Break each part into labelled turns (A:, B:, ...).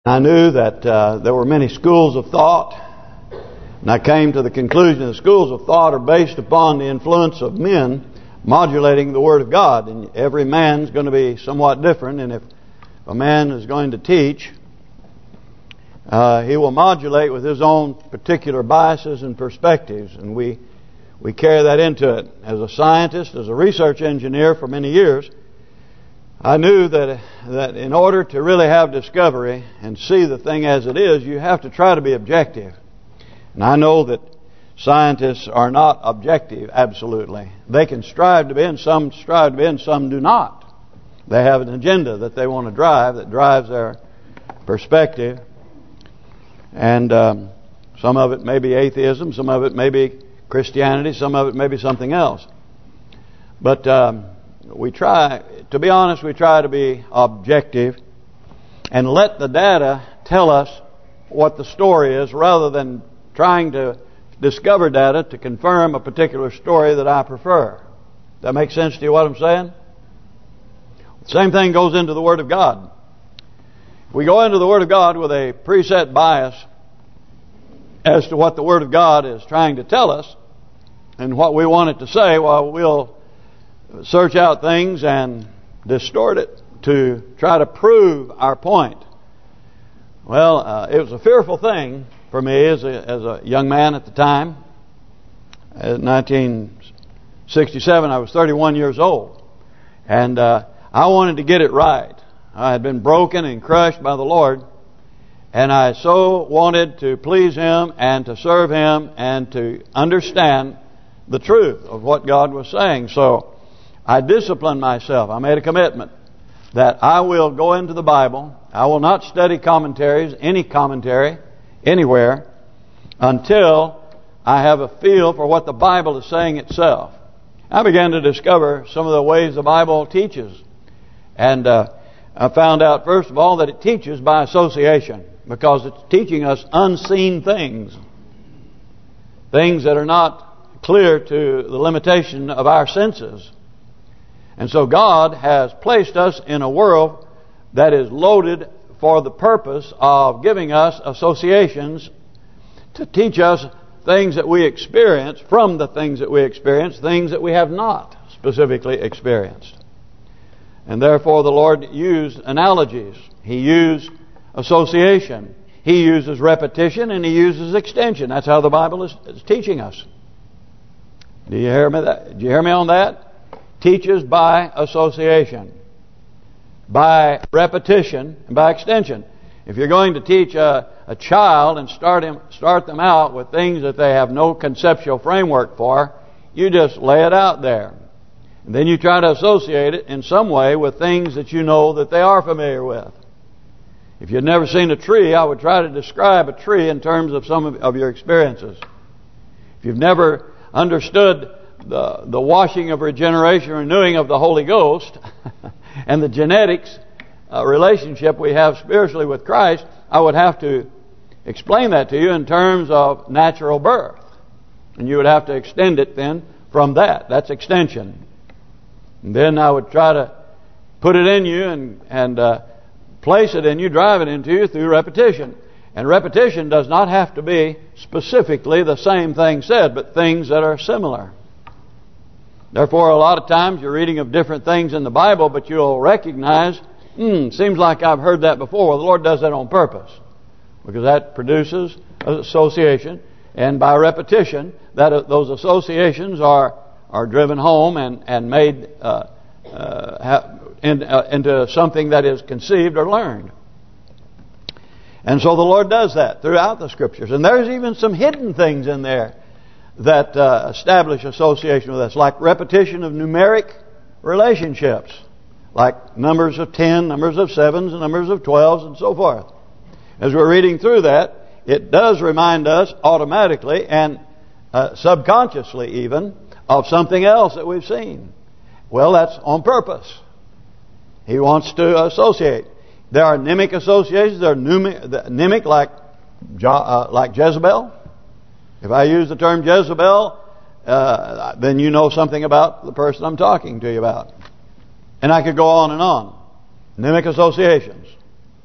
A: I knew that there were many schools of thought, and I came to the conclusion that schools of thought are based upon the influence of men modulating the Word of God. And every man's going to be somewhat different, and if a man is going to teach, he will modulate with his own particular biases and perspectives, and we carry that into it. As a scientist, as a research engineer for many years, I knew that in order to really have discovery and see the thing as it is, you have to try to be objective. And I know that scientists are not objective, absolutely. They can strive to be, and some strive to be, and some do not. They have an agenda that they want to drive, that drives their perspective. And some of it may be atheism, some of it may be Christianity, some of it may be something else. But we try, to be honest, we try to be objective and let the data tell us what the story is, rather than trying to discover data to confirm a particular story that I prefer. Does that make sense to you, what I'm saying? The same thing goes into the Word of God. If we go into the Word of God with a preset bias as to what the Word of God is trying to tell us and what we want it to say, well, we'll search out things and distort it to try to prove our point. Well, it was a fearful thing for me as a young man at the time. In 1967, I was 31 years old, and I wanted to get it right. I had been broken and crushed by the Lord, and I so wanted to please Him and to serve Him and to understand the truth of what God was saying. So I disciplined myself. I made a commitment that I will go into the Bible. I will not study commentaries, any commentary, anywhere, until I have a feel for what the Bible is saying itself. I began to discover some of the ways the Bible teaches. And I found out, first of all, that it teaches by association, because it's teaching us unseen things. Things that are not clear to the limitation of our senses. And so God has placed us in a world that is loaded for the purpose of giving us associations to teach us things that we experience from the things that we experience, things that we have not specifically experienced. And therefore the Lord used analogies. He used association. He uses repetition, and He uses extension. That's how the Bible is teaching us. Do you hear me? Do you hear me on that? Teaches by association, by repetition, and by extension. If you're going to teach a child and start them out with things that they have no conceptual framework for, you just lay it out there. And then you try to associate it in some way with things that you know that they are familiar with. If you've never seen a tree, I would try to describe a tree in terms of some of your experiences. If you've never understood the washing of regeneration, renewing of the Holy Ghost, and the genetics relationship we have spiritually with Christ, I would have to explain that to you in terms of natural birth. And you would have to extend it then from that. That's extension. And then I would try to put it in you and place it in you, drive it into you through repetition. And repetition does not have to be specifically the same thing said, but things that are similar. Therefore, a lot of times you're reading of different things in the Bible, but you'll recognize, seems like I've heard that before. Well, the Lord does that on purpose, because that produces association, and by repetition, those associations are driven home and made into something that is conceived or learned. And so the Lord does that throughout the Scriptures. And there's even some hidden things in there that establish association with us, like repetition of numeric relationships, like numbers of 10, numbers of 7s, and numbers of 12s, and so forth. As we're reading through that, it does remind us automatically and subconsciously even of something else that we've seen. Well, that's on purpose. He wants to associate. There are mnemic associations. There are mnemic like Jezebel. If I use the term Jezebel, then you know something about the person I'm talking to you about. And I could go on and on. Mnemic associations.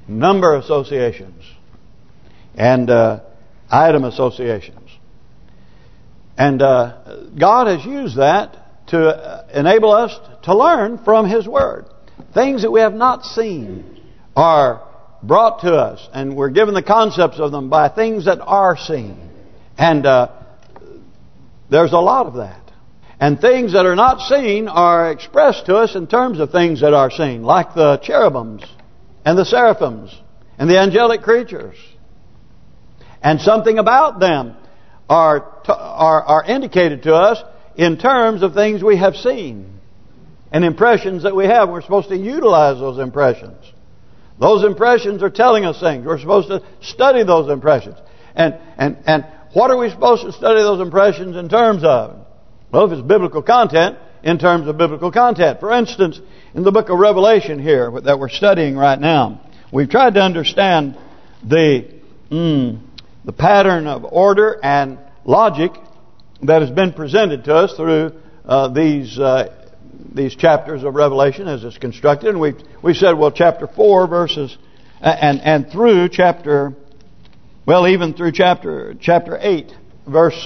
A: number associations and item associations. And God has used that to enable us to learn from His Word. Things that we have not seen are brought to us, and we're given the concepts of them by things that are seen. And there's a lot of that. And things that are not seen are expressed to us in terms of things that are seen, like the cherubims and the seraphims and the angelic creatures. And something about them are indicated to us in terms of things we have seen and impressions that we have. We're supposed to utilize those impressions. Those impressions are telling us things. We're supposed to study those impressions. And what are we supposed to study those impressions in terms of? Well, if it's biblical content, in terms of biblical content. For instance, in the book of Revelation here that we're studying right now, we've tried to understand the pattern of order and logic that has been presented to us through these chapters of Revelation as it's constructed. And we said, well, chapter 4 verses and through chapter, well, even through chapter 8 verse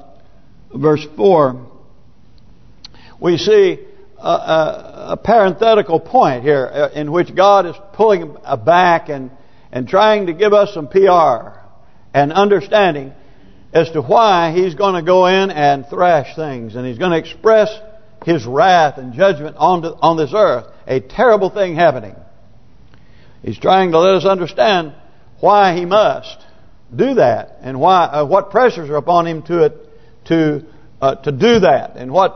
A: 4, we see a parenthetical point here in which God is pulling back and trying to give us some PR and understanding as to why He's going to go in and thrash things, and He's going to express His wrath and judgment on this earth. A terrible thing happening. He's trying to let us understand why He must do that, and why what pressures are upon Him to do that, and what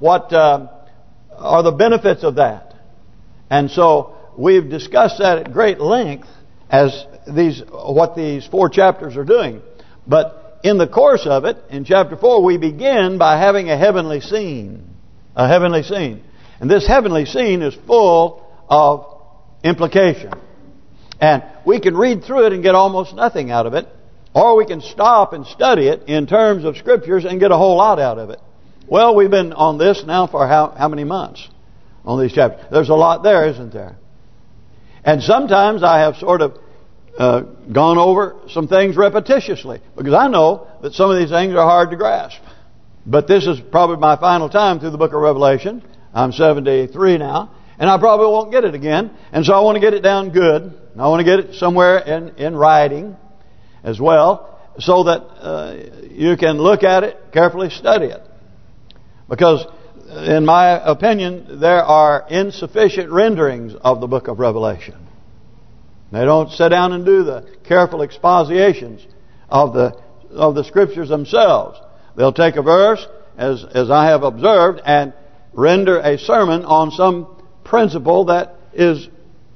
A: are the benefits of that. And so we've discussed that at great length as what these 4 chapters are doing. But in the course of it, in chapter 4, we begin by having a heavenly scene. A heavenly scene. And this heavenly scene is full of implication. And we can read through it and get almost nothing out of it. Or we can stop and study it in terms of Scriptures and get a whole lot out of it. Well, we've been on this now for how many months? On these chapters. There's a lot there, isn't there? And sometimes I have sort of gone over some things repetitiously, because I know that some of these things are hard to grasp. But this is probably my final time through the book of Revelation. I'm 73 now, and I probably won't get it again. And so I want to get it down good. I want to get it somewhere in writing as well, so that you can look at it, carefully study it. Because in my opinion, there are insufficient renderings of the book of Revelation. They don't sit down and do the careful expositions of the Scriptures themselves. They'll take a verse, as I have observed, and render a sermon on some principle that is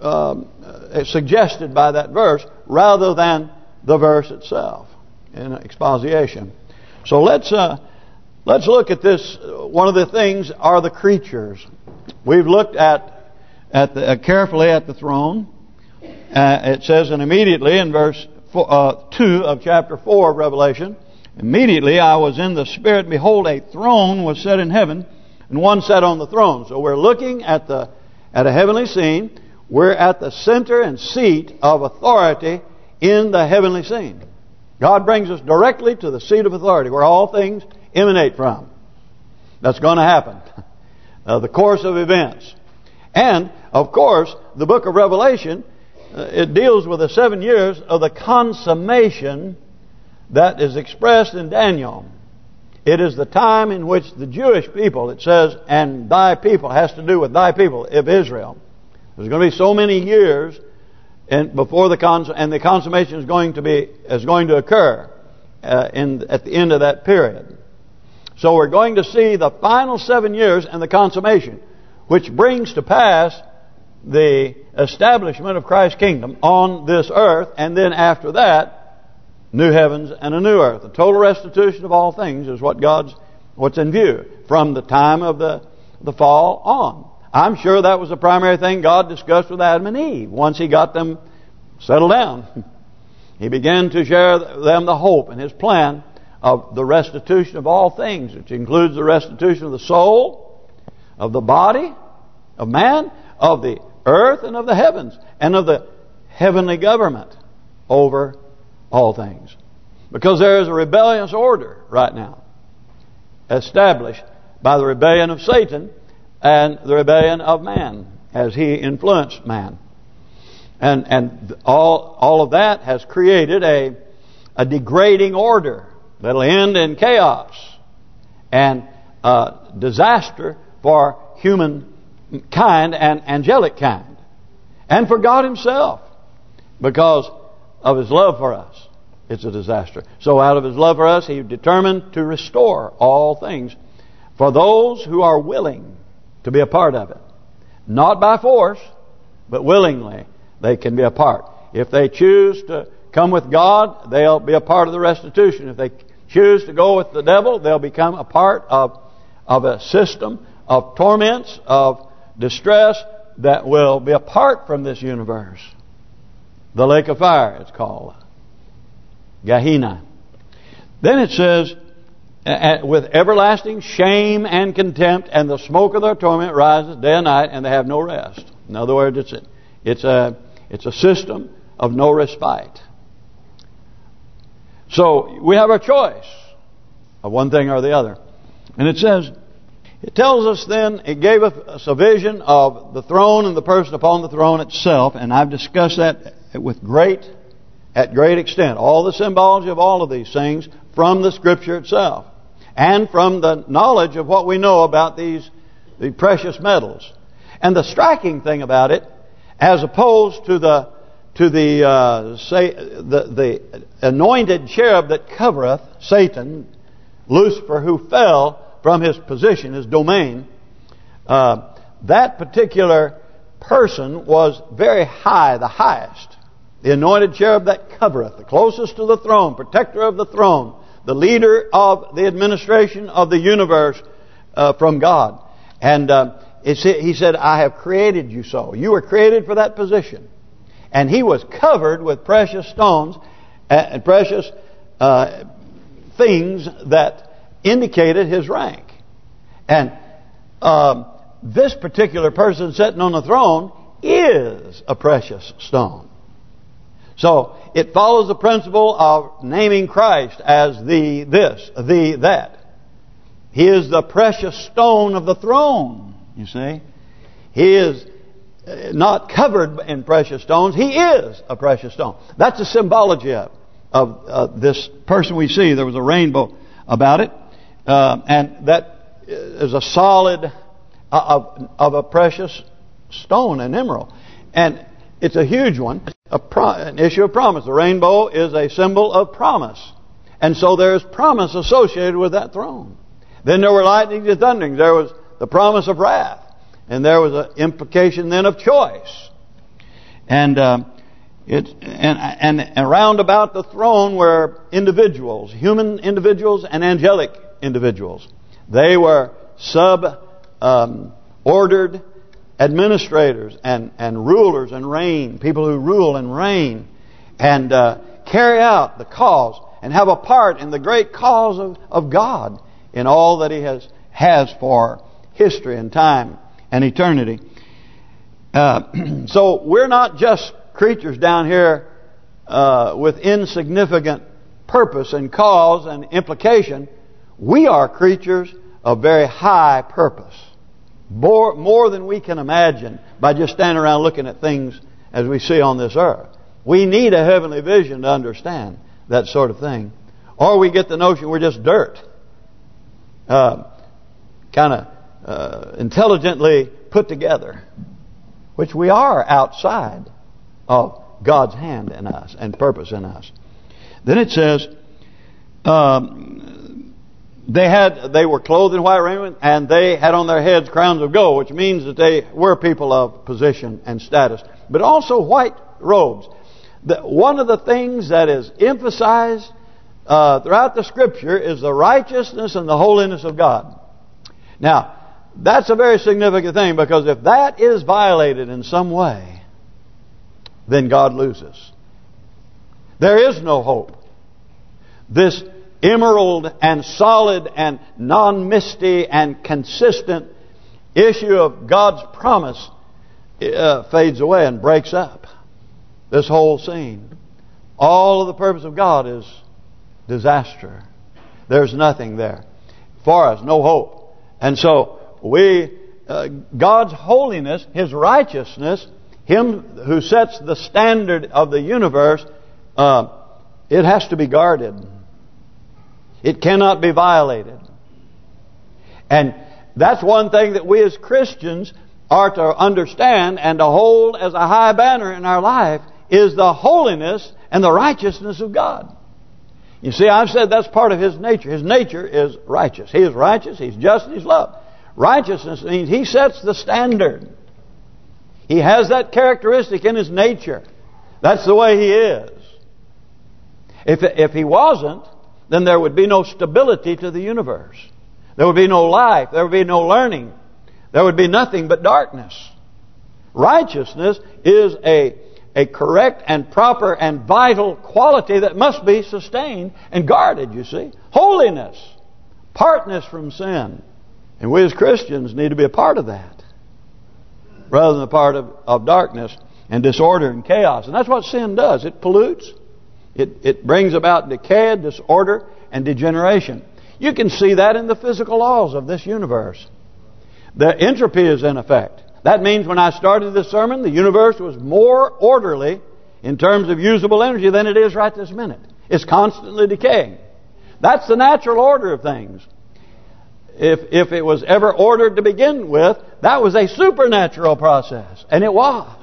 A: suggested by that verse, rather than the verse itself in exposition. So let's look at this. One of the things are the creatures. We've looked carefully at the throne. It says, and immediately in verse 2 of chapter 4 of Revelation, immediately I was in the Spirit, behold, a throne was set in heaven, and one sat on the throne. So we're looking at a heavenly scene. We're at the center and seat of authority in the heavenly scene. God brings us directly to the seat of authority, where all things emanate from. That's going to happen. The course of events. And, of course, the book of Revelation, it deals with the 7 years of the consummation that is expressed in Daniel. It is the time in which the Jewish people, it says, and thy people, has to do with thy people of Israel. There's going to be so many years before the consummation is going to occur at the end of that period. So we're going to see the final 7 years and the consummation, which brings to pass the establishment of Christ's kingdom on this earth, and then after that, new heavens and a new earth. The total restitution of all things is what's in view from the time of the fall on. I'm sure that was the primary thing God discussed with Adam and Eve once He got them settled down. He began to share them the hope and His plan of the restitution of all things, which includes the restitution of the soul, of the body, of man, of the earth, and of the heavens. And of the heavenly government over all things. Because there is a rebellious order right now established by the rebellion of Satan and the rebellion of man as he influenced man. And all of that has created a degrading order that'll end in chaos and disaster for humankind and angelic kind, and for God Himself, because of His love for us. It's a disaster. So out of His love for us, He determined to restore all things for those who are willing to be a part of it. Not by force, but willingly they can be a part. If they choose to come with God, they'll be a part of the restitution. If they choose to go with the devil, they'll become a part of a system of torments, of distress that will be apart from this universe. The lake of fire, it's called. Gehenna. Then it says, with everlasting shame and contempt, and the smoke of their torment rises day and night, and they have no rest. In other words, it's a system of no respite. So we have our choice of one thing or the other. And it says, it tells us then, it gave us a vision of the throne and the person upon the throne itself, and I've discussed that at great extent. All the symbology of all of these things from the Scripture itself, and from the knowledge of what we know about the precious metals. And the striking thing about it, as opposed to the anointed cherub that covereth Satan, Lucifer, who fell from his position, his domain, that particular person was very high, the highest. The anointed cherub that covereth, the closest to the throne, protector of the throne, the leader of the administration of the universe from God. And he said, I have created you so. You were created for that position. And he was covered with precious stones and precious things that indicated his rank. And this particular person sitting on the throne is a precious stone. So it follows the principle of naming Christ as the this, the that. He is the precious stone of the throne, you see. He is not covered in precious stones. He is a precious stone. That's the symbology of this person we see. There was a rainbow about it. And that is a solid of a precious stone, an emerald. And it's a huge one. An issue of promise. The rainbow is a symbol of promise. And so there is promise associated with that throne. Then there were lightnings and thunderings. There was the promise of wrath. And there was an implication then of choice. And around about the throne were individuals, human individuals and angelic individuals. They were ordered administrators and rulers and reign, people who rule and reign and carry out the cause and have a part in the great cause of God in all that He has for history and time and eternity. So we're not just creatures down here with insignificant purpose and cause and implication. We are creatures of very high purpose. More than we can imagine by just standing around looking at things as we see on this earth. We need a heavenly vision to understand that sort of thing. Or we get the notion we're just dirt. Intelligently put together. Which we are outside of God's hand in us and purpose in us. Then it says, they were clothed in white raiment, and they had on their heads crowns of gold, which means that they were people of position and status, but also white robes. One of the things that is emphasized throughout the Scripture is the righteousness and the holiness of God. Now, that's a very significant thing, because if that is violated in some way, then God loses. There is no hope. This emerald and solid and non-misty and consistent issue of God's promise fades away and breaks up. this whole scene. All of the purpose of God is disaster. There's nothing there for us, no hope. And so God's holiness, His righteousness, Him who sets the standard of the universe, it has to be guarded. It cannot be violated. And that's one thing that we as Christians are to understand and to hold as a high banner in our life, is the holiness and the righteousness of God. You see, I've said that's part of His nature. His nature is righteous. He is righteous, He's just, He's love. Righteousness means He sets the standard. He has that characteristic in His nature. That's the way He is. If He wasn't, then there would be no stability to the universe. There would be no life. There would be no learning. There would be nothing but darkness. Righteousness is a correct and proper and vital quality that must be sustained and guarded, you see. Holiness. Partness from sin. And we as Christians need to be a part of that, rather than a part of darkness and disorder and chaos. And that's what sin does. It pollutes. It brings about decay, disorder, and degeneration. You can see that in the physical laws of this universe. The entropy is in effect. That means when I started this sermon, the universe was more orderly in terms of usable energy than it is right this minute. It's constantly decaying. That's the natural order of things. If it was ever ordered to begin with, that was a supernatural process. And it was.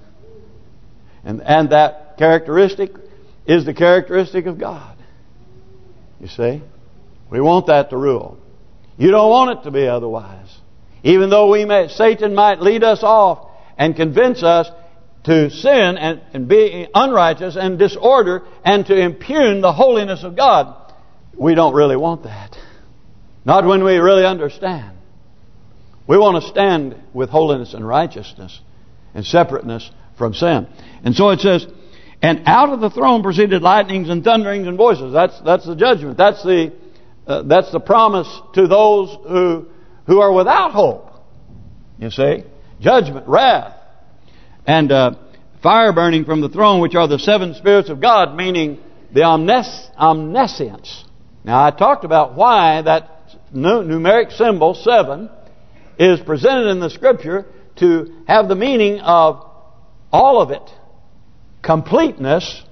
A: And that characteristic is the characteristic of God. You see? We want that to rule. You don't want it to be otherwise. Even though Satan might lead us off and convince us to sin and be unrighteous and disorder and to impugn the holiness of God, we don't really want that. Not when we really understand. We want to stand with holiness and righteousness and separateness from sin. And so it says, and out of the throne proceeded lightnings and thunderings and voices. That's the judgment. That's the promise to those who are without hope. You see, judgment, wrath, and fire burning from the throne, which are the seven spirits of God, meaning the omniscience. Now, I talked about why that numeric symbol 7 is presented in the Scripture to have the meaning of all of it, completeness,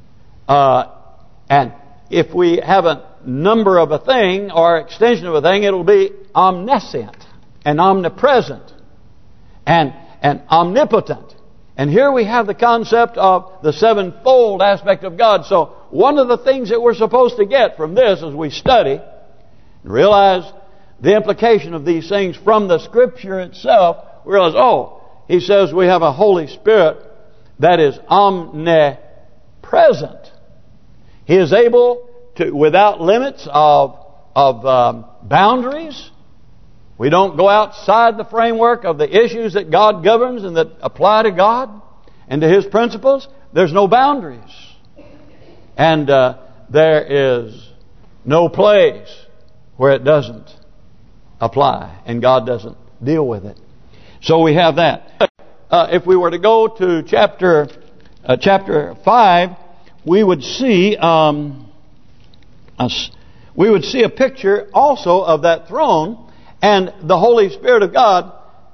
A: and if we have a number of a thing or extension of a thing, it'll be omniscient and omnipresent and omnipotent. And here we have the concept of the sevenfold aspect of God. So one of the things that we're supposed to get from this as we study and realize the implication of these things from the Scripture itself, we realize, He says we have a Holy Spirit that is omnipresent. He is able to, without limits of boundaries. We don't go outside the framework of the issues that God governs and that apply to God and to His principles. There's no boundaries. And there is no place where it doesn't apply and God doesn't deal with it. So we have that. If we were to go to chapter 5, we would see a picture also of that throne and the Holy Spirit of God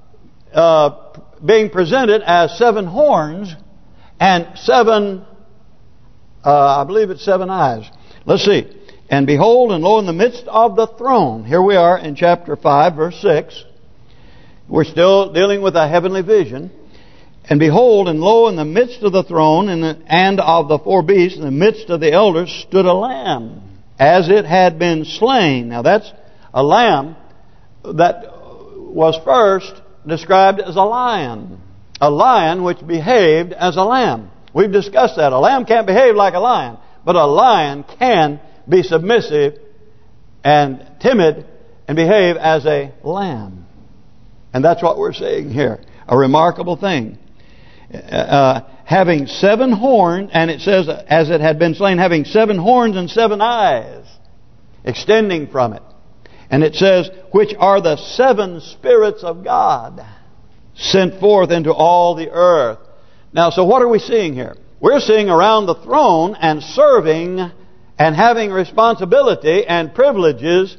A: being presented as 7 horns and 7, I believe it's 7 eyes. Let's see. And behold, and lo, in the midst of the throne. Here we are in chapter 5, verse 6. We're still dealing with a heavenly vision. And behold, and lo, in the midst of the throne and of the 4 beasts, in the midst of the elders, stood a lamb, as it had been slain. Now that's a lamb that was first described as a lion which behaved as a lamb. We've discussed that. A lamb can't behave like a lion, but a lion can be submissive and timid and behave as a lamb. And that's what we're seeing here. A remarkable thing. Having 7 horns, and it says, as it had been slain, having 7 horns and 7 eyes, extending from it. And it says, which are the 7 spirits of God, sent forth into all the earth. Now, so what are we seeing here? we're seeing around the throne and serving and having responsibility and privileges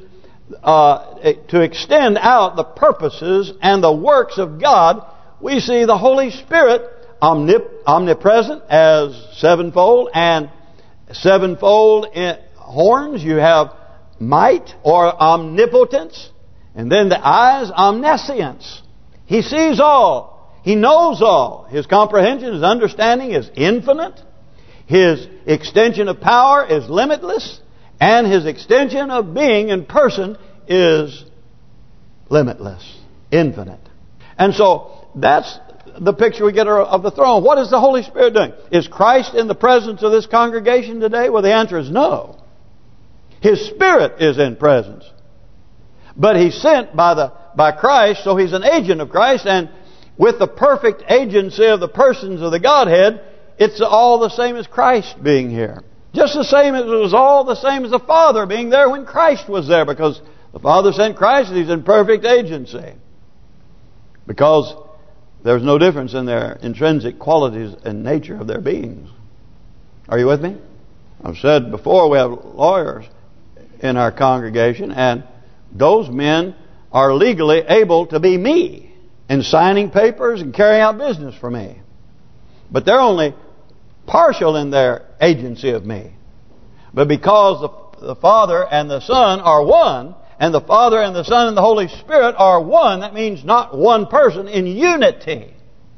A: to extend out the purposes and the works of God. We see the Holy Spirit omnipresent as sevenfold, and sevenfold horns. You have might or omnipotence, and then the eyes, omniscience. He sees all. He knows all. His comprehension, his understanding is infinite. His extension of power is limitless. And his extension of being in person is limitless, infinite. And so that's the picture we get of the throne. What is the Holy Spirit doing? Is Christ in the presence of this congregation today? Well, the answer is no. His Spirit is in presence. But He's sent by Christ, so He's an agent of Christ. And with the perfect agency of the persons of the Godhead, it's all the same as Christ being here. Just the same as it was all the same as the Father being there when Christ was there. Because the Father sent Christ and He's in perfect agency. Because there's no difference in their intrinsic qualities and nature of their beings. Are you with me? I've said before, we have lawyers in our congregation, and those men are legally able to be me in signing papers and carrying out business for me. But they're only partial in their agency of me. But because the Father and the Son are one, and the Father and the Son and the Holy Spirit are one, that means not one person, in unity.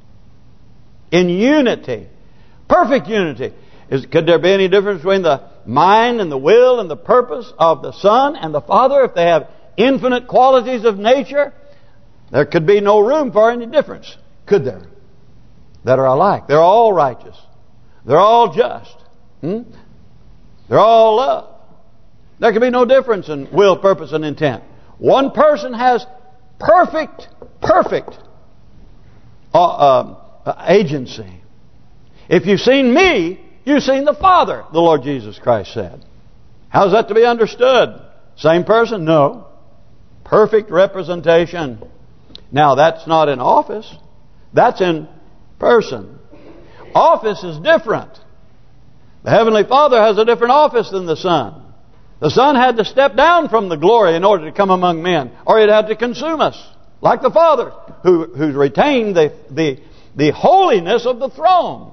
A: In unity. Perfect unity. Could there be any difference between the mind and the will and the purpose of the Son and the Father if they have infinite qualities of nature? There could be no room for any difference, could there? That are alike. They're all righteous. They're all just. They're all love. There can be no difference in will, purpose, and intent. One person has perfect agency. If you've seen me, you've seen the Father, the Lord Jesus Christ said. How's that to be understood? Same person? No. Perfect representation. Now, that's not in office. That's in person. Office is different. The Heavenly Father has a different office than the Son. The Son had to step down from the glory in order to come among men, or He'd have to consume us, like the Father, who's retained the holiness of the throne,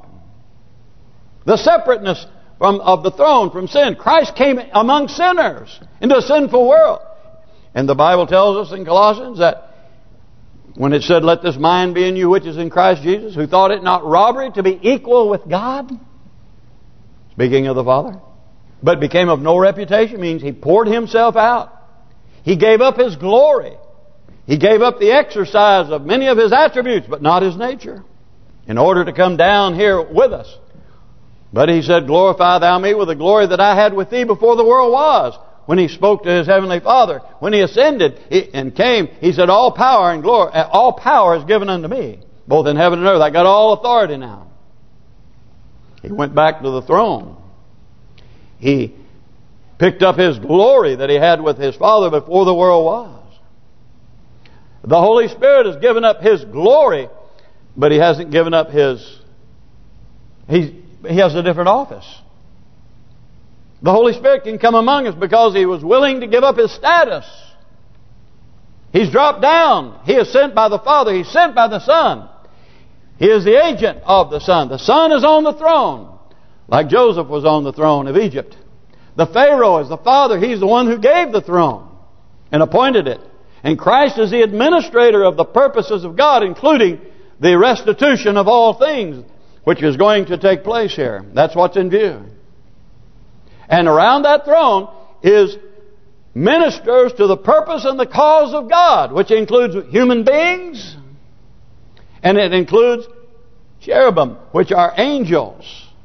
A: the separateness of the throne from sin. Christ came among sinners into a sinful world. And the Bible tells us in Colossians that when it said, "Let this mind be in you which is in Christ Jesus, who thought it not robbery to be equal with God," speaking of the Father, "but became of no reputation," means He poured Himself out. He gave up His glory. He gave up the exercise of many of His attributes, but not His nature, in order to come down here with us. But He said, "Glorify thou me with the glory that I had with thee before the world was." When He spoke to His Heavenly Father, when He ascended and came, He said, "All power and glory, all power is given unto me, both in heaven and earth. I got all authority now." He went back to the throne. He picked up His glory that He had with His Father before the world was. The Holy Spirit has given up His glory, but He hasn't given up His... He has a different office. The Holy Spirit can come among us because He was willing to give up His status. He's dropped down. He is sent by the Father. He's sent by the Son. He is the agent of the Son. The Son is on the throne, like Joseph was on the throne of Egypt. The Pharaoh is the Father. He's the one who gave the throne and appointed it. And Christ is the administrator of the purposes of God, including the restitution of all things, which is going to take place here. That's what's in view. And around that throne is ministers to the purpose and the cause of God, which includes human beings, and it includes cherubim, which are angels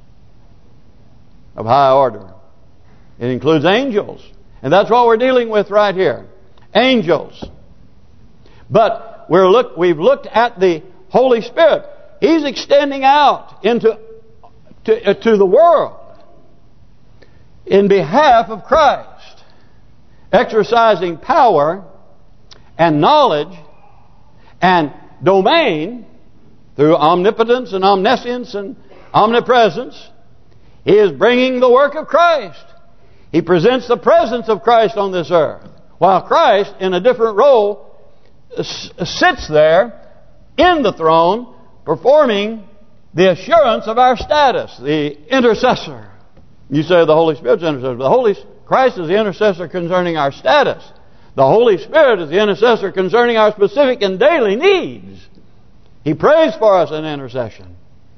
A: of high order. It includes angels. And that's what we're dealing with right here. Angels. But we've looked at the Holy Spirit. He's extending out into the world in behalf of Christ, exercising power and knowledge and domain through omnipotence and omniscience and omnipresence. He is bringing the work of Christ. He presents the presence of Christ on this earth, while Christ, in a different role, sits there in the throne, performing the assurance of our status, the intercessor. You say the Holy Spirit's intercessor. Christ is the intercessor concerning our status. The Holy Spirit is the intercessor concerning our specific and daily needs. He prays for us in intercession.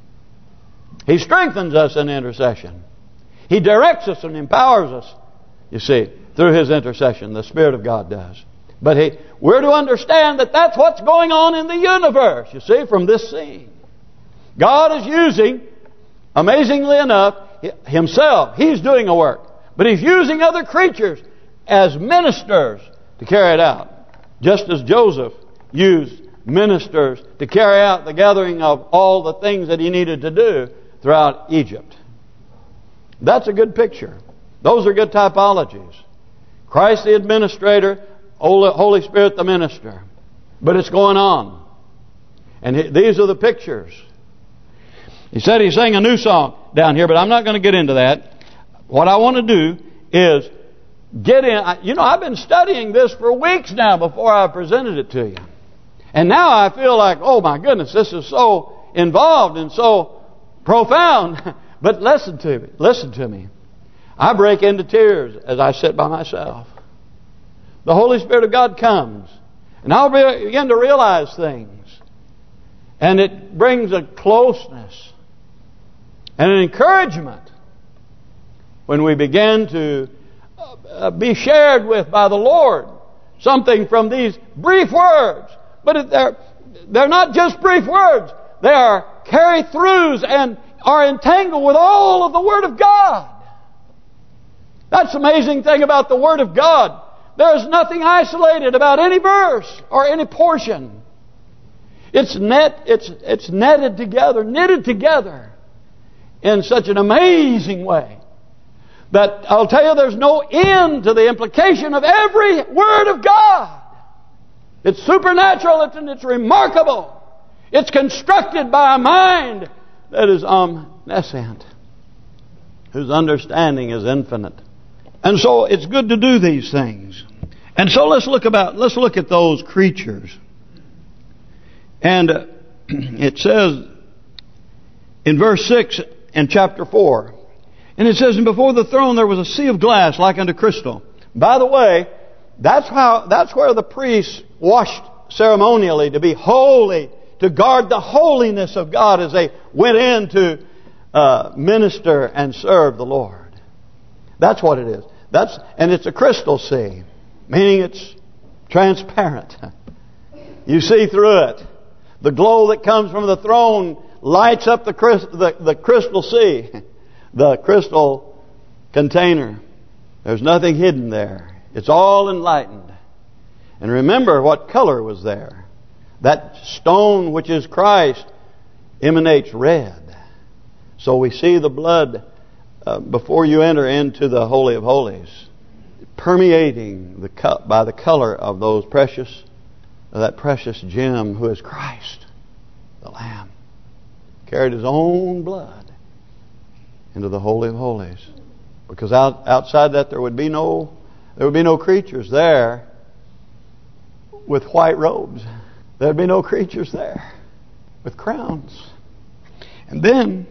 A: He strengthens us in intercession. He directs us and empowers us, you see, through His intercession. The Spirit of God does. But we're to understand that that's what's going on in the universe, you see, from this scene. God is using, amazingly enough, Himself. He's doing a work. But He's using other creatures as ministers to carry it out. Just as Joseph used ministers to carry out the gathering of all the things that he needed to do throughout Egypt. That's a good picture. Those are good typologies. Christ the administrator, Holy Spirit the minister. But it's going on. And these are the pictures. He said he sang a new song down here, but I'm not going to get into that. What I want to do is get in. I've been studying this for weeks now before I presented it to you. And now I feel like, oh my goodness, this is so involved and so profound. But listen to me. I break into tears as I sit by myself. The Holy Spirit of God comes. And I'll begin to realize things. And it brings a closeness and an encouragement when we begin to be shared with by the Lord something from these brief words. But they're not just brief words. They are carry-throughs and are entangled with all of the Word of God. That's the amazing thing about the Word of God. There's nothing isolated about any verse or any portion. It's knitted together in such an amazing way that I'll tell you there's no end to the implication of every word of God. It's supernatural and it's remarkable. It's constructed by a mind that is omniscient, whose understanding is infinite. And so it's good to do these things. And so let's look at those creatures. And it says in verse 6 in chapter 4, and it says, and before the throne there was a sea of glass like unto crystal. By the way, that's where the priests washed ceremonially to be holy, to guard the holiness of God as they went in to minister and serve the Lord. That's what it is. And it's a crystal sea, meaning it's transparent. You see through it. The glow that comes from the throne lights up the crystal sea, the crystal container. There's nothing hidden there. It's all enlightened. And remember what color was there. That stone which is Christ emanates red. So we see the blood before you enter into the Holy of Holies, permeating by the color of that precious gem who is Christ, the Lamb, carried His own blood into the Holy of Holies. Because outside that there would be no creatures there with white robes. There'd be no creatures there with crowns. And then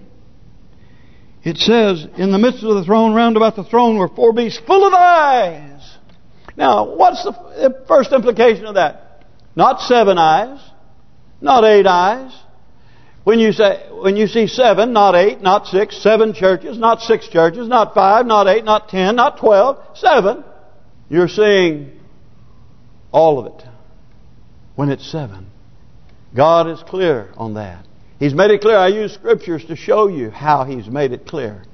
A: it says, in the midst of the throne, round about the throne, were 4 beasts full of eyes. Now, what's the first implication of that? Not 7 eyes, not 8 eyes. When you see 7, not 8, not 6, 7 churches, not 6 churches, not 5, not 8, not 10, not 12, 7. You're seeing all of it when it's 7. God is clear on that. He's made it clear. I use scriptures to show you how He's made it clear.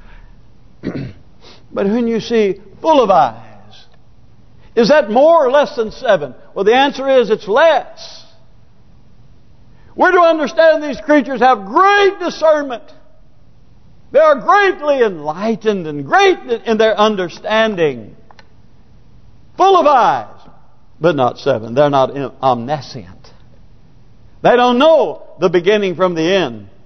A: But when you see full of eyes, is that more or less than 7? Well, the answer is it's less. We're to understand these creatures have great discernment. They are greatly enlightened and great in their understanding. Full of eyes, but not 7. They're not omniscient. They don't know the beginning from the end.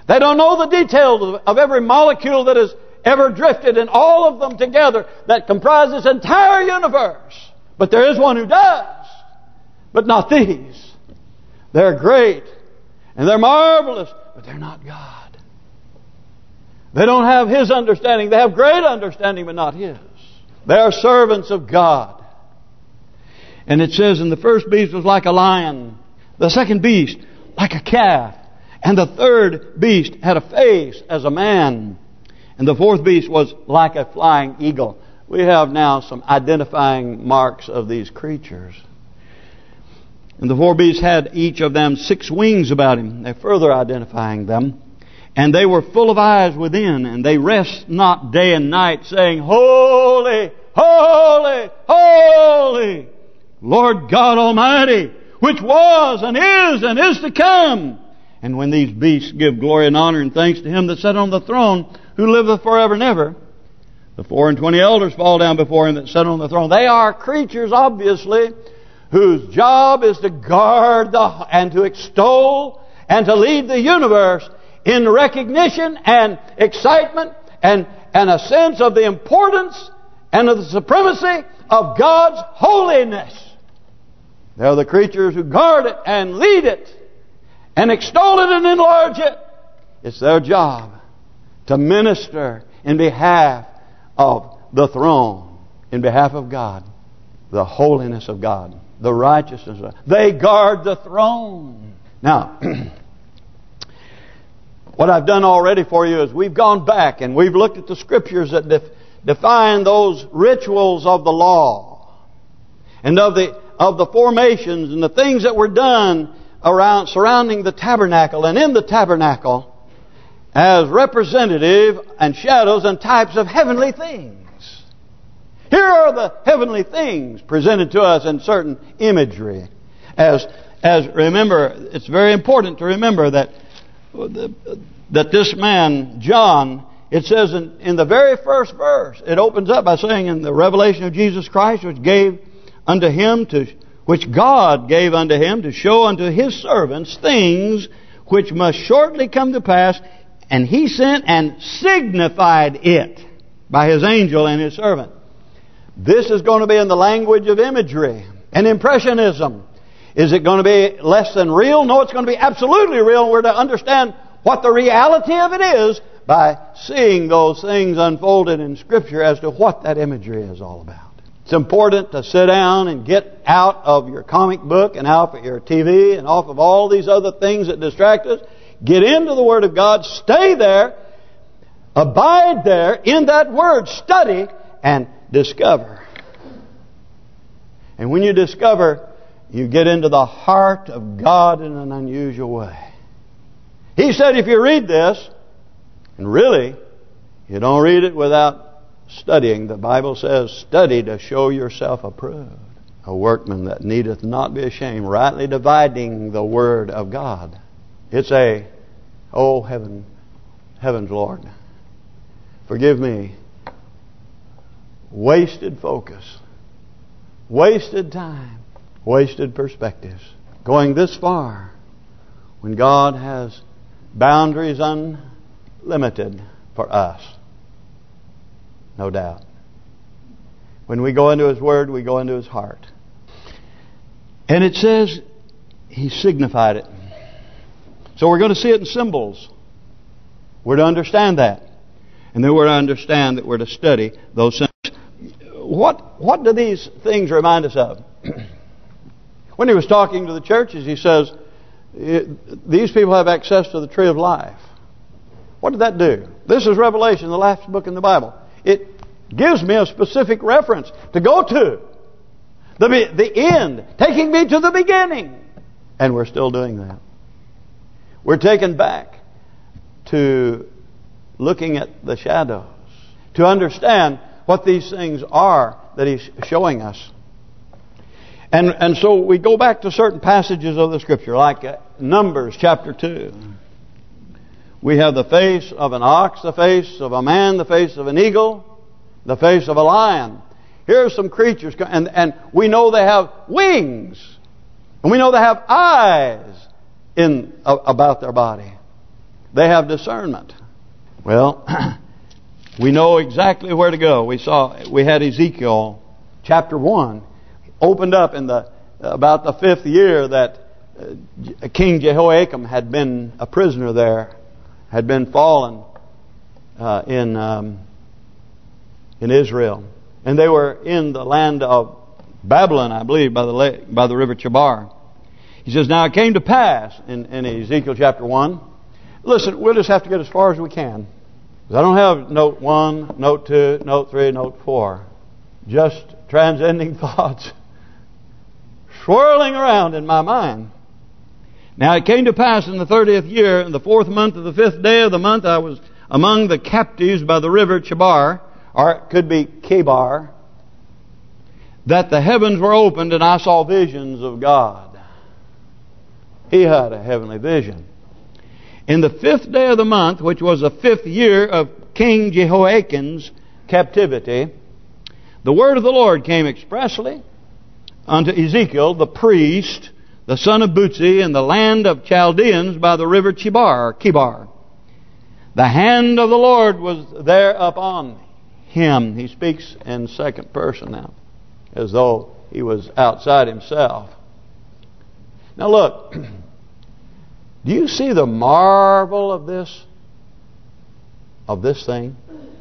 A: They don't know the details of every molecule that has ever drifted, and all of them together that comprise this entire universe. But there is one who does. But not these. They're great and they're marvelous, but they're not God. They don't have His understanding. They have great understanding, but not His. They are servants of God. And it says, and the first beast was like a lion, the second beast like a calf, and the third beast had a face as a man, and the fourth beast was like a flying eagle. We have now some identifying marks of these creatures. And the four beasts had each of them 6 wings about him. They're further identifying them. And they were full of eyes within, and they rest not day and night, saying, Holy, holy, holy, Lord God Almighty, which was and is to come. And when these beasts give glory and honor and thanks to Him that sat on the throne, who liveth forever and ever, the 24 elders fall down before Him that sat on the throne. They are creatures, obviously, whose job is to guard and to extol and to lead the universe in recognition and excitement and a sense of the importance and of the supremacy of God's holiness. They're the creatures who guard it and lead it and extol it and enlarge it. It's their job to minister in behalf of the throne, in behalf of God, the holiness of God, the righteousness of God. They guard the throne. Now, what I've done already for you is we've gone back and we've looked at the Scriptures that define those rituals of the law and of the formations and the things that were done around surrounding the tabernacle and in the tabernacle as representative and shadows and types of heavenly things. Here are the heavenly things presented to us in certain imagery. As remember, it's very important to remember that this man, John, it says in the very first verse, it opens up by saying, in the revelation of Jesus Christ, which God gave unto Him to show unto His servants things which must shortly come to pass, and He sent and signified it by His angel and His servant. This is going to be in the language of imagery and impressionism. Is it going to be less than real? No, it's going to be absolutely real. We're to understand what the reality of it is by seeing those things unfolded in Scripture as to what that imagery is all about. It's important to sit down and get out of your comic book and out of your TV and off of all these other things that distract us. Get into the Word of God. Stay there. Abide there in that Word. Study and discover. And when you discover, you get into the heart of God in an unusual way. He said if you read this, and really, you don't read it without studying. The Bible says, study to show yourself approved. A workman that needeth not be ashamed, rightly dividing the Word of God. It's heavens Lord, forgive me, wasted focus, wasted time, wasted perspectives, going this far when God has boundaries unlimited for us. No doubt. When we go into His Word, we go into His heart. And it says He signified it. So we're going to see it in symbols. We're to understand that. And then we're to understand that we're to study those symbols. What do these things remind us of? When He was talking to the churches, He says, these people have access to the tree of life. What did that do? This is Revelation, the last book in the Bible. It gives me a specific reference to go to. The end, taking me to the beginning. And we're still doing that. We're taken back to looking at the shadows, to understand what these things are that He's showing us. And so we go back to certain passages of the Scripture, like Numbers chapter 2. We have the face of an ox, the face of a man, the face of an eagle, the face of a lion. Here are some creatures, and we know they have wings, and we know they have eyes about their body. They have discernment. Well, we know exactly where to go. We had Ezekiel chapter 1 opened up in about the 5th year that King Jehoiakim had been a prisoner there, had been fallen in Israel, and they were in the land of Babylon, I believe, by the river Chebar. He says, now it came to pass in Ezekiel chapter 1. Listen, we'll just have to get as far as we can. I don't have note 1, note 2, note 3, note 4. Just transcending thoughts swirling around in my mind. Now it came to pass in the 30th year, in the 4th month of the 5th day of the month, I was among the captives by the river Chebar, or it could be Kebar, that the heavens were opened and I saw visions of God. He had a heavenly vision. In the 5th day of the month, which was the 5th year of King Jehoiakim's captivity, the word of the Lord came expressly unto Ezekiel, the priest, the son of Buzi, in the land of Chaldeans by the river Kebar. The hand of the Lord was there upon him. He speaks in second person now, as though he was outside himself. Now look, do you see the marvel of this? Of this thing?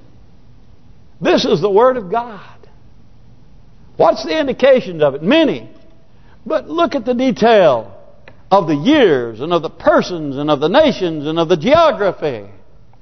A: This is the Word of God. What's the indications of it? Many. But look at the detail of the years and of the persons and of the nations and of the geography.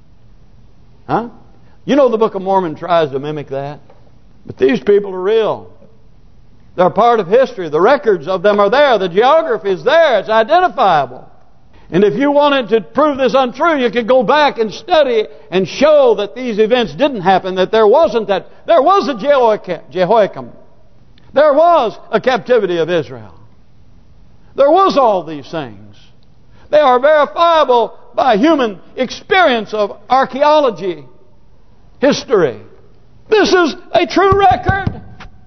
A: Huh? You know the Book of Mormon tries to mimic that. But these people are real. They're part of history. The records of them are there. The geography is there. It's identifiable. And if you wanted to prove this untrue, you could go back and study and show that these events didn't happen, that there was a Jehoiakim. There was a captivity of Israel. There was all these things. They are verifiable by human experience of archaeology, history. This is a true record.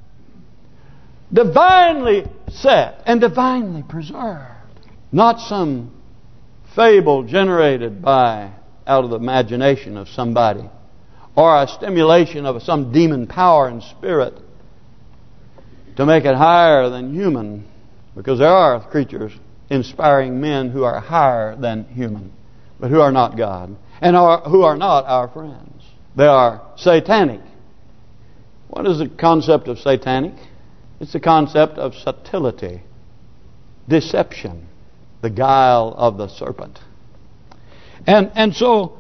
A: Divinely set and divinely preserved. Not some fable generated out of the imagination of somebody, or a stimulation of some demon power and spirit to make it higher than human, because there are creatures inspiring men who are higher than human, but who are not God, and who are not our friends. They are satanic. What is the concept of satanic? It's the concept of subtlety, deception, the guile of the serpent. And so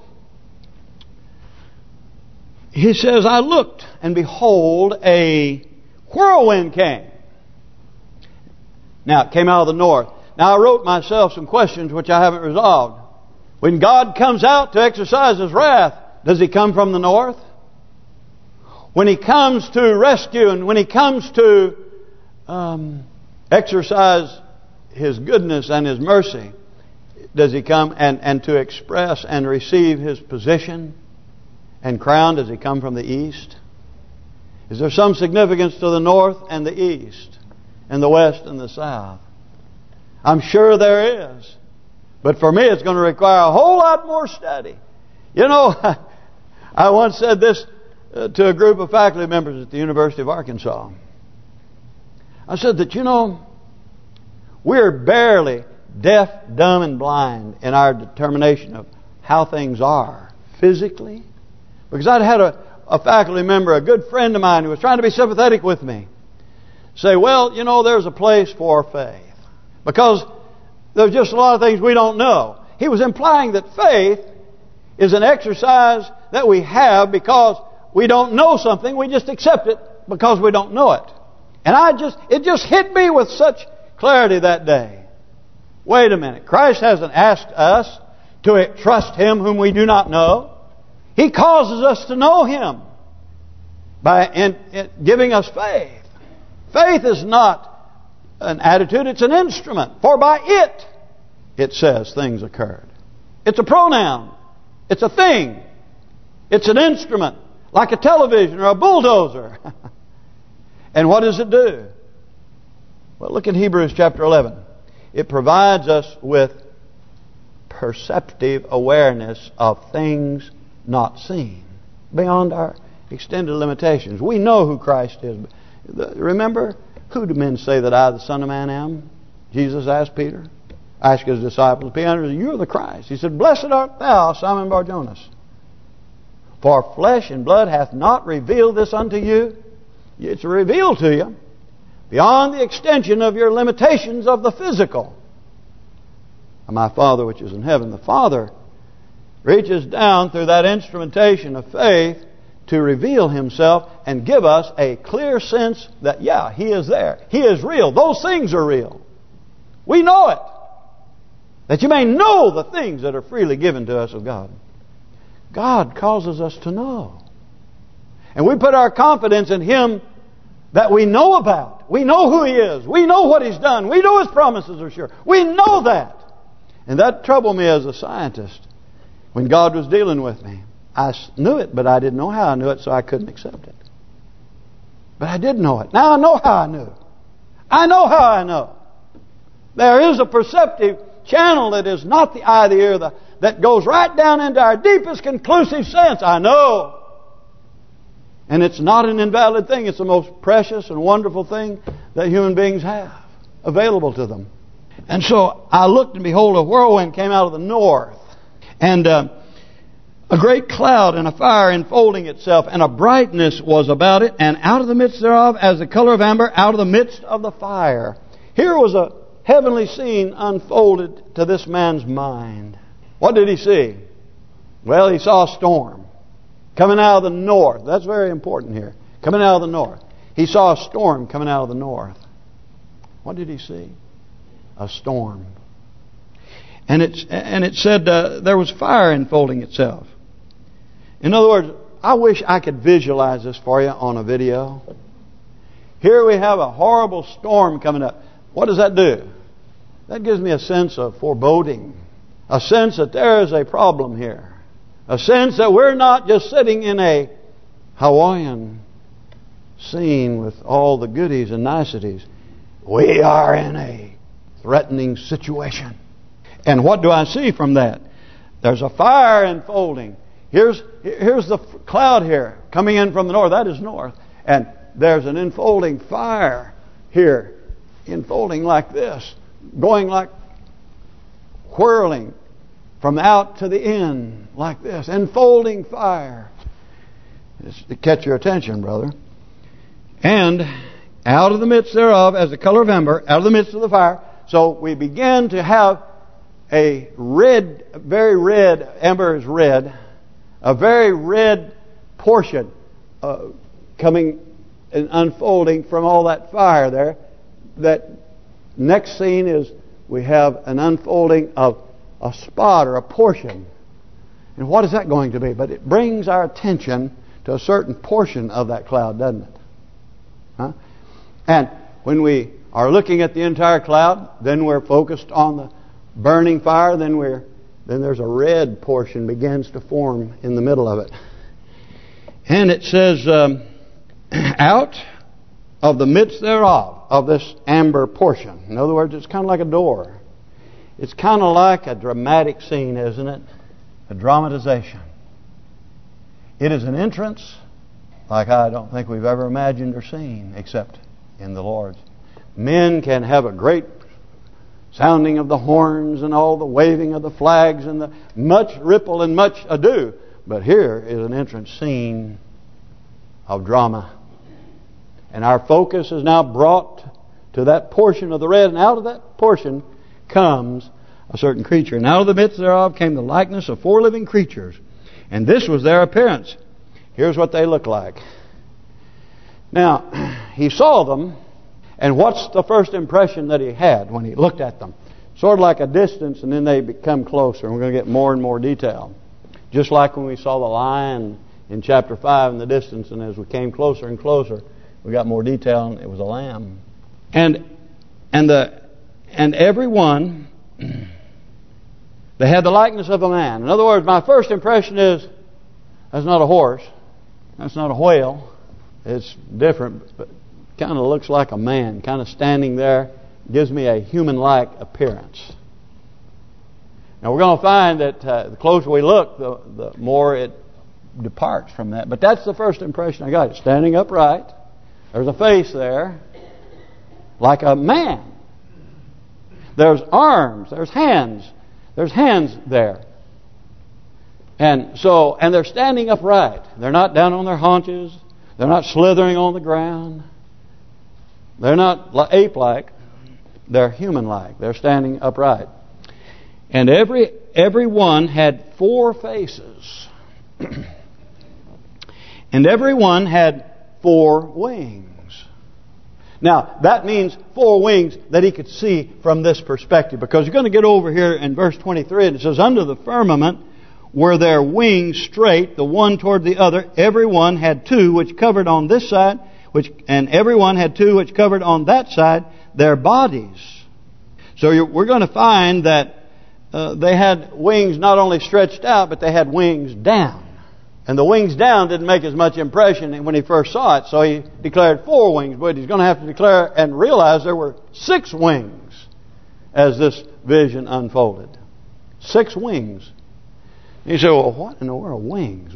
A: he says, I looked, and behold, a whirlwind came. Now, it came out of the north. Now, I wrote myself some questions which I haven't resolved. When God comes out to exercise His wrath, does He come from the north? When He comes to rescue and when He comes to exercise His goodness and His mercy, does He come and to express and receive His position and crown, does He come from the east? Is there some significance to the north and the east, and the west and the south? I'm sure there is. But for me, it's going to require a whole lot more study. You know, I once said this to a group of faculty members at the University of Arkansas. I said that, you know, we're barely deaf, dumb, and blind in our determination of how things are physically. Because I'd had a faculty member, a good friend of mine, who was trying to be sympathetic with me, say, well, you know, there's a place for faith. Because there's just a lot of things we don't know. He was implying that faith is an exercise that we have because we don't know something. We just accept it because we don't know it. And it just hit me with such clarity that day. Wait a minute. Christ hasn't asked us to trust Him whom we do not know. He causes us to know Him by giving us faith. Faith is not an attitude, it's an instrument. For by it says things occurred. It's a pronoun. It's a thing. It's an instrument, like a television or a bulldozer. And what does it do? Well, look at Hebrews chapter 11. It provides us with perceptive awareness of things not seen, beyond our extended limitations. We know who Christ is. Remember, who do men say that I, the Son of Man, am? Jesus asked Peter. Asked his disciples. Peter, you are the Christ. He said, Blessed art thou, Simon Bar-Jonas. For flesh and blood hath not revealed this unto you. It's revealed to you beyond the extension of your limitations of the physical. My Father which is in heaven. The Father reaches down through that instrumentation of faith to reveal Himself and give us a clear sense that, yeah, He is there. He is real. Those things are real. We know it. That you may know the things that are freely given to us of God. God causes us to know. And we put our confidence in Him that we know about. We know who He is. We know what He's done. We know His promises are sure. We know that. And that troubled me as a scientist when God was dealing with me. I knew it, but I didn't know how I knew it, so I couldn't accept it. But I did know it. Now I know how I knew. I know how I know. There is a perceptive channel that is not the eye, the ear, that goes right down into our deepest conclusive sense. I know. And it's not an invalid thing. It's the most precious and wonderful thing that human beings have available to them. And so I looked, and behold, a whirlwind came out of the north. And a great cloud and a fire enfolding itself, and a brightness was about it, and out of the midst thereof, as the color of amber, out of the midst of the fire. Here was a heavenly scene unfolded to this man's mind. What did he see? Well, he saw a storm coming out of the north. That's very important here. Coming out of the north. He saw a storm coming out of the north. What did he see? A storm. And it said there was fire enfolding itself. In other words, I wish I could visualize this for you on a video. Here we have a horrible storm coming up. What does that do? That gives me a sense of foreboding. A sense that there is a problem here. A sense that we're not just sitting in a Hawaiian scene with all the goodies and niceties. We are in a threatening situation. And what do I see from that? There's a fire enfolding. Here's the cloud here coming in from the north. That is north. And there's an enfolding fire here. Enfolding like this. Going like whirling from out to the in like this. Enfolding fire. It's to catch your attention, brother. And out of the midst thereof, as the color of amber, out of the midst of the fire. So we begin to have a red, very red, amber is red, a very red portion coming and unfolding from all that fire there. That next scene is we have an unfolding of a spot or a portion. And what is that going to be? But it brings our attention to a certain portion of that cloud, doesn't it? Huh? And when we are looking at the entire cloud, then we're focused on the burning fire, then there's a red portion begins to form in the middle of it. And it says, out of the midst thereof, of this amber portion. In other words, it's kind of like a door. It's kind of like a dramatic scene, isn't it? A dramatization. It is an entrance like I don't think we've ever imagined or seen, except in the Lord's. Men can have a great sounding of the horns and all the waving of the flags and the much ripple and much ado. But here is an entrance scene of drama. And our focus is now brought to that portion of the red. And out of that portion comes a certain creature. And out of the midst thereof came the likeness of 4 living creatures. And this was their appearance. Here's what they look like. Now, he saw them. And what's the first impression that he had when he looked at them? Sort of like a distance, and then they become closer. And we're going to get more and more detail. Just like when we saw the lion in chapter 5 in the distance, and as we came closer and closer, we got more detail, and it was a lamb. And every one, they had the likeness of a man. In other words, my first impression is, that's not a horse. That's not a whale. It's different, but kind of looks like a man, kind of standing there, gives me a human-like appearance. Now we're going to find that the closer we look, the more it departs from that. But that's the first impression I got. It's standing upright. There's a face there, like a man. There's arms. There's hands. There's hands there. And they're standing upright. They're not down on their haunches. They're not slithering on the ground. They're not ape-like. They're human-like. They're standing upright. And every one had 4 faces. And every one had 4 wings. Now, that means 4 wings that he could see from this perspective. Because you're going to get over here in verse 23, and it says, under the firmament were their wings straight, the one toward the other. Every one had 2 which covered on this side, and every one had 2 which covered on that side, their bodies. So we're going to find that they had wings not only stretched out, but they had wings down. And the wings down didn't make as much impression when he first saw it, so he declared 4 wings. But he's going to have to declare and realize there were 6 wings as this vision unfolded. 6 wings. You say, well, what in the world? Wings.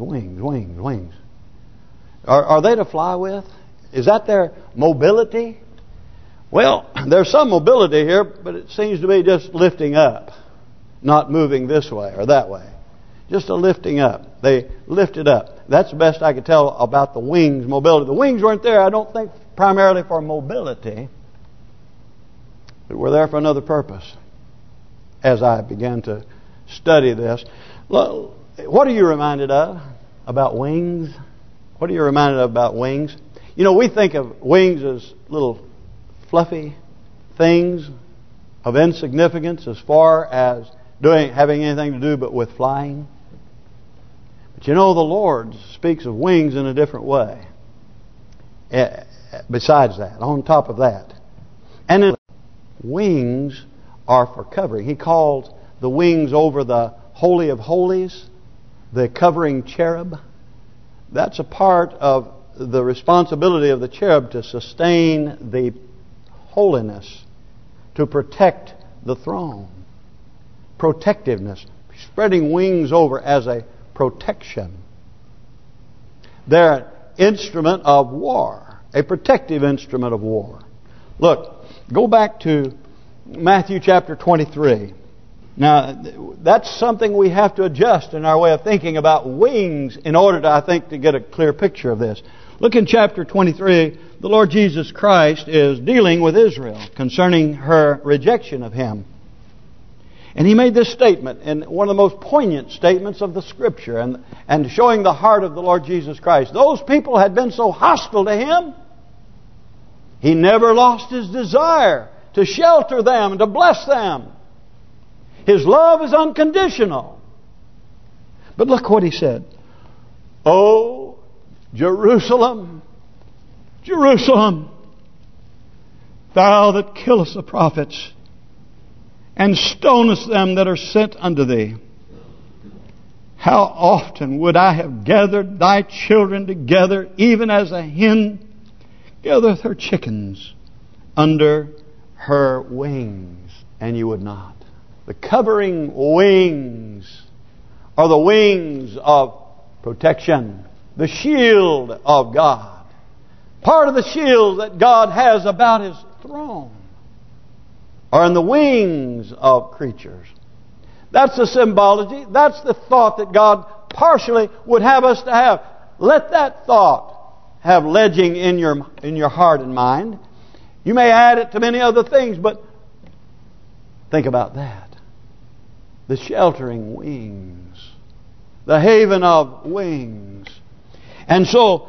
A: Are they to fly with? Is that their mobility? Well, there's some mobility here, but it seems to be just lifting up, not moving this way or that way. Just a lifting up. They lifted up. That's the best I could tell about the wings' mobility. The wings weren't there, I don't think, primarily for mobility, but were there for another purpose. As I began to study this, what are you reminded of about wings? What are you reminded of about wings? You know, we think of wings as little fluffy things of insignificance as far as having anything to do but with flying. But you know, the Lord speaks of wings in a different way. Besides that, on top of that. And wings are for covering. He called the wings over the Holy of Holies, the covering cherub. That's a part of the responsibility of the cherub to sustain the holiness, to protect the throne. Protectiveness. Spreading wings over as a protection. They're an instrument of war. A protective instrument of war. Look, go back to Matthew chapter 23. Now, that's something we have to adjust in our way of thinking about wings in order to, I think, to get a clear picture of this. Look in chapter 23. The Lord Jesus Christ is dealing with Israel concerning her rejection of Him. And He made this statement, in one of the most poignant statements of the Scripture, and showing the heart of the Lord Jesus Christ. Those people had been so hostile to Him, He never lost His desire to shelter them and to bless them. His love is unconditional. But look what He said. Oh, Jerusalem, Jerusalem, thou that killest the prophets, and stonest them that are sent unto thee. How often would I have gathered thy children together, even as a hen gathereth her chickens under her wings, and you would not. The covering wings are the wings of protection, the shield of God. Part of the shield that God has about His throne are in the wings of creatures. That's the symbology. That's the thought that God partially would have us to have. Let that thought have ledging in your heart and mind. You may add it to many other things, but think about that. The sheltering wings. The haven of wings. And so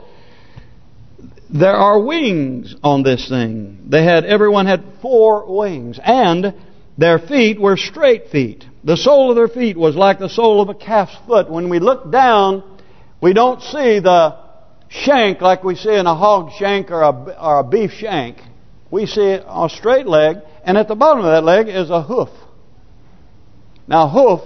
A: there are wings on this thing. Everyone had 4 wings, and their feet were straight feet. The sole of their feet was like the sole of a calf's foot. When we look down, we don't see the shank like we see in a hog shank or a beef shank. We see a straight leg, and at the bottom of that leg is a hoof. Now, hoof,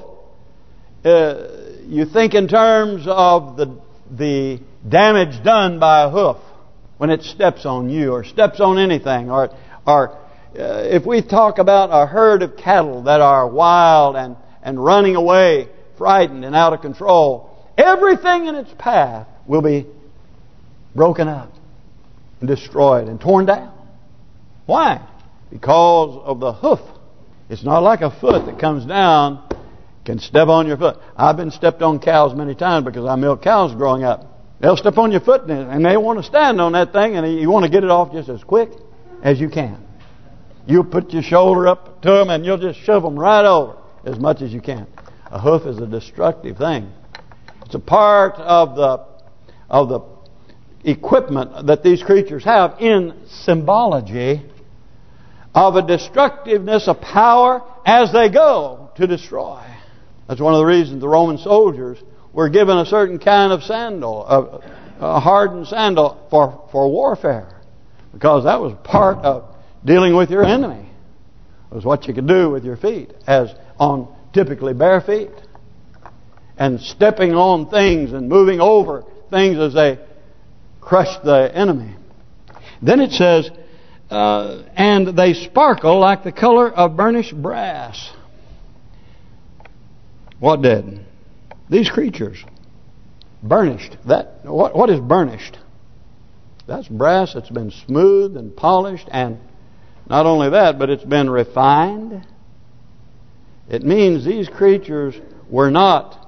A: you think in terms of the damage done by a hoof when it steps on you or steps on anything, or if we talk about a herd of cattle that are wild and running away, frightened and out of control, everything in its path will be broken up and destroyed and torn down. Why? Because of the hoof. It's not like a foot that comes down, can step on your foot. I've been stepped on cows many times because I milked cows growing up. They'll step on your foot and they want to stand on that thing, and you want to get it off just as quick as you can. You put your shoulder up to them and you'll just shove them right over as much as you can. A hoof is a destructive thing. It's a part of the equipment that these creatures have in symbology of a destructiveness, a power as they go to destroy. That's one of the reasons the Roman soldiers were given a certain kind of sandal, a hardened sandal for warfare, because that was part of dealing with your enemy. It was what you could do with your feet, as on typically bare feet, and stepping on things and moving over things as they crushed the enemy. Then it says, and they sparkle like the color of burnished brass. What did? These creatures. Burnished. What is burnished? That's brass that's been smoothed and polished, and not only that, but it's been refined. It means these creatures were not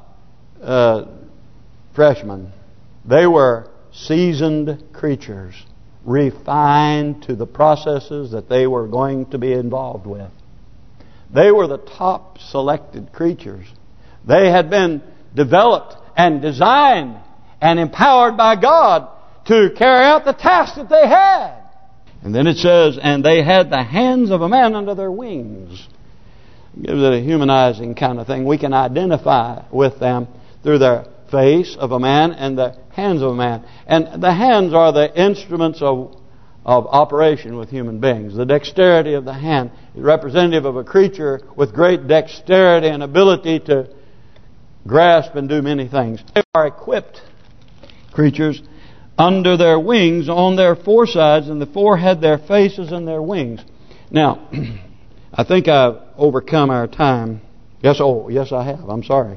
A: freshmen. They were seasoned creatures, refined to the processes that they were going to be involved with. They were the top selected creatures. They had been developed and designed and empowered by God to carry out the task that they had. And then it says, and they had the hands of a man under their wings. It gives it a humanizing kind of thing. We can identify with them through their face of a man and the hands of a man. And the hands are the instruments of operation with human beings. The dexterity of the hand is representative of a creature with great dexterity and ability to grasp and do many things. They are equipped creatures under their wings, on their foresides, and the four had their faces and their wings. Now, I think I've overcome our time. Yes, I have. I'm sorry.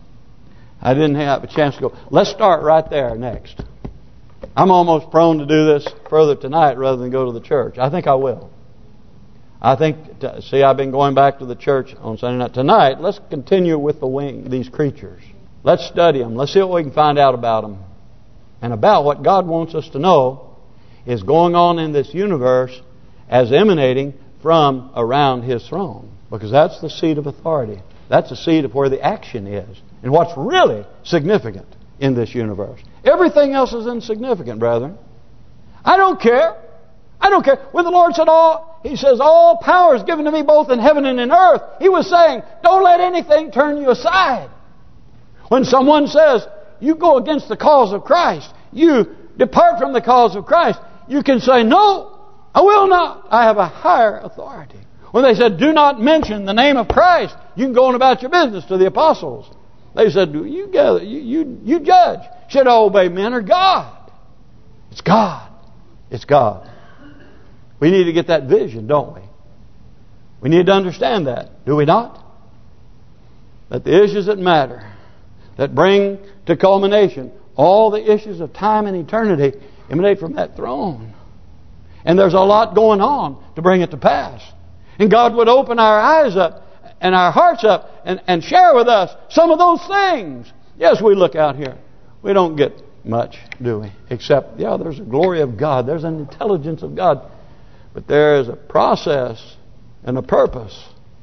A: I didn't have a chance to go. Let's start right there next. I'm almost prone to do this further tonight rather than go to the church. I think I will. I've been going back to the church on Sunday night. Tonight, let's continue with these creatures. Let's study them. Let's see what we can find out about them. And about what God wants us to know is going on in this universe as emanating from around His throne. Because that's the seat of authority. That's the seat of where the action is. And what's really significant in this universe. Everything else is insignificant, brethren. I don't care. I don't care. When the Lord said He says, all power is given to me both in heaven and in earth. He was saying, don't let anything turn you aside. When someone says, you go against the cause of Christ, you depart from the cause of Christ, you can say, no, I will not. I have a higher authority. When they said, do not mention the name of Christ, you can go on about your business to the apostles. They said, you judge. Should I obey men or God? It's God. It's God. We need to get that vision, don't we? We need to understand that, do we not? That the issues that matter, that bring to culmination all the issues of time and eternity, emanate from that throne. And there's a lot going on to bring it to pass. And God would open our eyes up and our hearts up and share with us some of those things. Yes, we look out here. We don't get much, do we? Except, there's a glory of God. There's an intelligence of God. But there is a process and a purpose.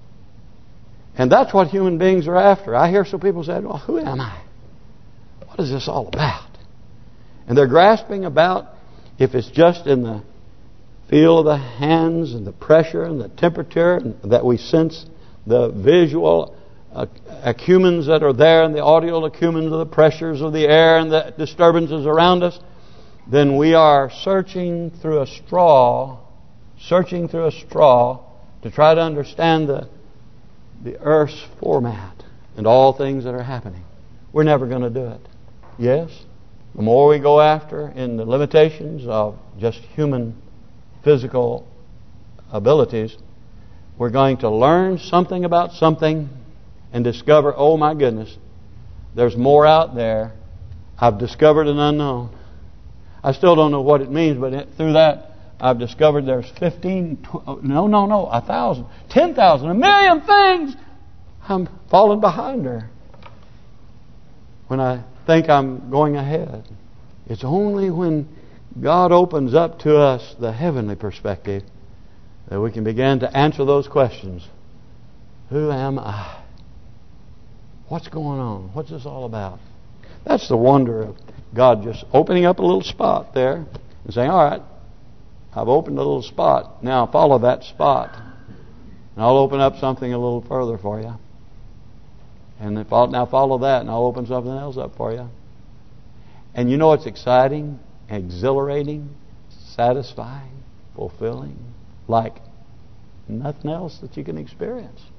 A: And that's what human beings are after. I hear some people say, well, who am I? What is this all about? And they're grasping about if it's just in the feel of the hands and the pressure and the temperature and that we sense the visual acumens that are there and the audio acumens of the pressures of the air and the disturbances around us, then we are searching through a straw to try to understand the earth's format and all things that are happening. We're never going to do it. Yes, the more we go after in the limitations of just human physical abilities, we're going to learn something about something and discover, oh my goodness, there's more out there. I've discovered an unknown. I still don't know what it means, but through that, I've discovered there's 1,000, 10,000, a million things. I'm falling behind her when I think I'm going ahead. It's only when God opens up to us the heavenly perspective that we can begin to answer those questions. Who am I? What's going on? What's this all about? That's the wonder of God just opening up a little spot there and saying, all right, I've opened a little spot. Now follow that spot. And I'll open up something a little further for you. And then now follow that, and I'll open something else up for you. And you know what's exciting, exhilarating, satisfying, fulfilling, like nothing else that you can experience.